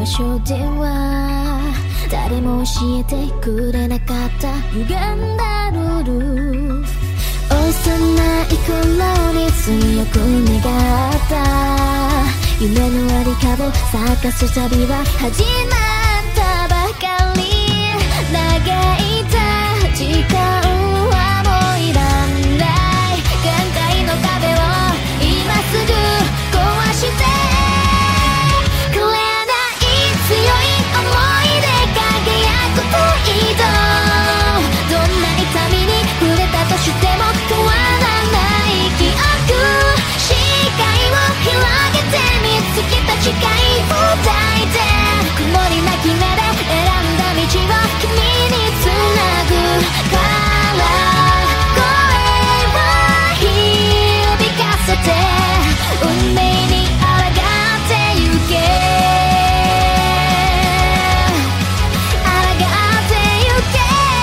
場所では誰も教えてくれなかった歪んだルール、幼い頃に強く願った夢のありかを探す旅は始まったばかり、長いた時間はもういらない、限界の壁を今すぐ壊してくれない強い思いで輝く恋と、どんな痛みに触れたとしても変わらない記憶、視界を広げて見つけた誓いを抱いて、曇りなき目で選んだ道を君につなぐから声を響かせて運命に抗ってゆけ、抗ってゆけ、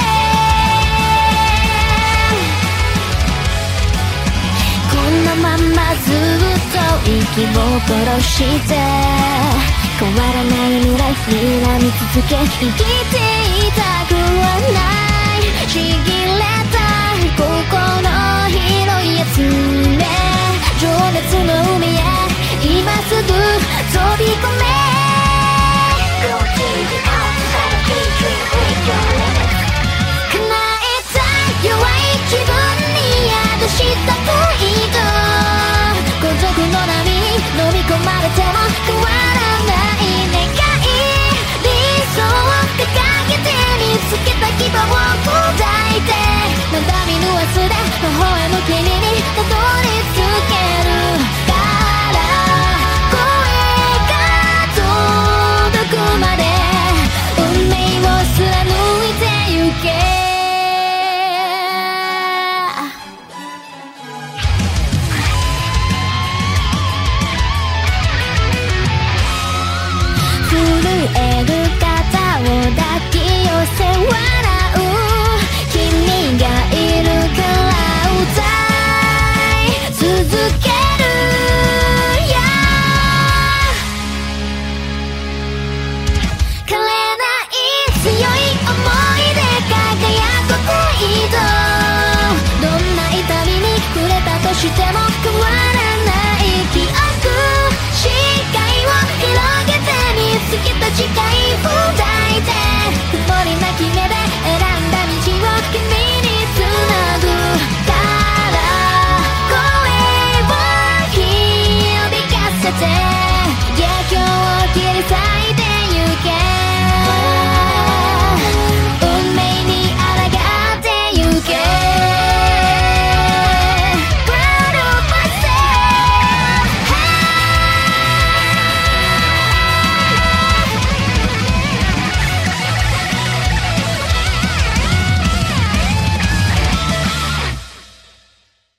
このままずっと息を殺して変わらない未来睨み続け、生きていたくはない、ちぎれた心広いやつね、情熱の海へ今すぐ飛び込め